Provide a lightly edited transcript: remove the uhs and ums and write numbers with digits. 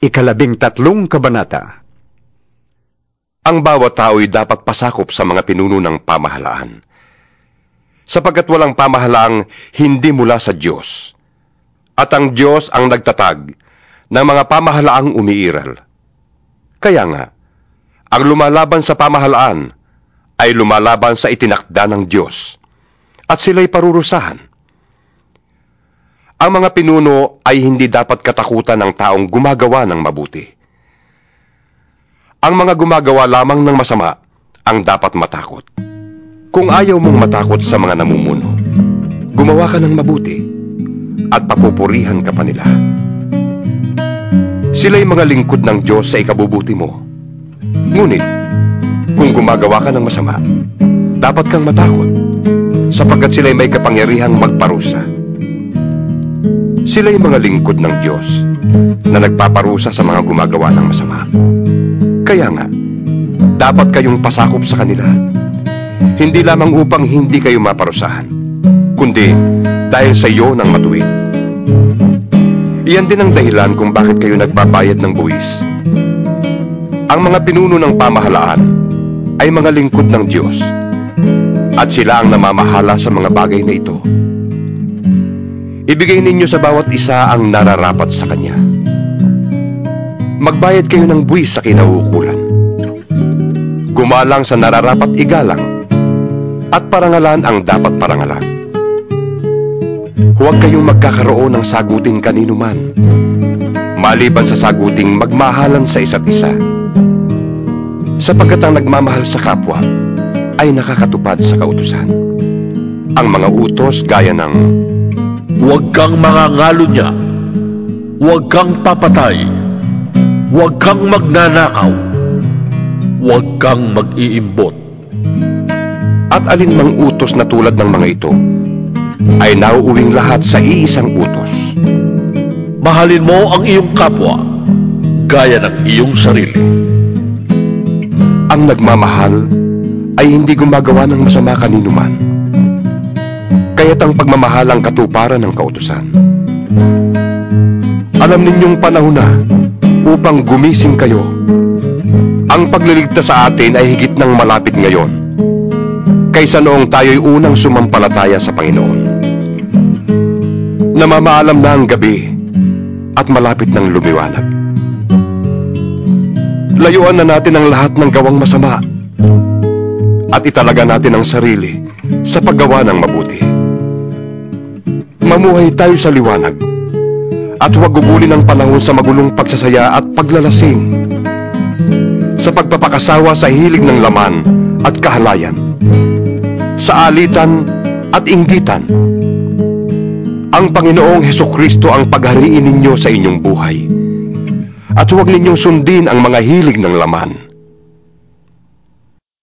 13 kabanata. Ang bawat tao'y dapat pasakop sa mga pinuno ng pamahalaan, sapagkat walang pamahalaang hindi mula sa Diyos, at ang Diyos ang nagtatag ng mga pamahalaang umiiral. Kaya nga, ang lumalaban sa pamahalaan ay lumalaban sa itinakda ng Diyos, at sila'y parurusahan. Ang mga pinuno ay hindi dapat katakutan ng taong gumagawa ng mabuti. Ang mga gumagawa lamang ng masama ang dapat matakot. Kung ayaw mong matakot sa mga namumuno, gumawa ka ng mabuti at papupurihan ka pa nila. Sila'y mga lingkod ng Diyos sa ikabubuti mo. Ngunit, kung gumagawa ka ng masama, dapat kang matakot, sapagkat sila'y may kapangyarihang magparusa. Sila'y mga lingkod ng Diyos na nagpaparusa sa mga gumagawa ng masama. Kaya nga, dapat kayong pasakop sa kanila, hindi lamang upang hindi kayo maparusahan, kundi dahil sa iyo ng matuwid. Iyan din ang dahilan kung bakit kayo nagbabayad ng buwis. Ang mga pinuno ng pamahalaan ay mga lingkod ng Diyos, at sila ang namamahala sa mga bagay na ito. Ibigay ninyo sa bawat isa ang nararapat sa kanya. Magbayad kayo ng buwis sa kinauukulan. Gumalang sa nararapat igalang, at parangalan ang dapat parangalan. Huwag kayong magkakaroon ng sagutin kanino man, maliban sa saguting magmahalan sa isa't isa. Sapagkat ang nagmamahal sa kapwa ay nakakatupad sa kautusan. Ang mga utos gaya ng: huwag kang mangangalo niya, huwag kang papatay, huwag kang magnanakaw, huwag kang mag-iimbot. At alinmang utos na tulad ng mga ito ay nauuwing lahat sa iisang utos. Mahalin mo ang iyong kapwa gaya ng iyong sarili. Ang nagmamahal ay hindi gumagawa ng masama kanino man, kaya't ang pagmamahal ang katuparan ng kautusan. Alam ninyong panahon na upang gumising kayo. Ang pagliligtas sa atin ay higit ng malapit ngayon, kaysa noong tayo'y unang sumampalataya sa Panginoon. Namamaalam na ang gabi at malapit ng lumiwanag. Layuan na natin ang lahat ng gawang masama at italaga natin ang sarili sa paggawa ng mabuti. Mamuhay tayo sa liwanag at huwag gugulin ang panahon sa magulong pagsasaya at paglalasing, sa pagpapakasawa sa hilig ng laman at kahalayan, sa alitan at inggitan. Ang Panginoong Hesukristo ang paghariin ninyo sa inyong buhay, at huwag ninyong sundin ang mga hilig ng laman.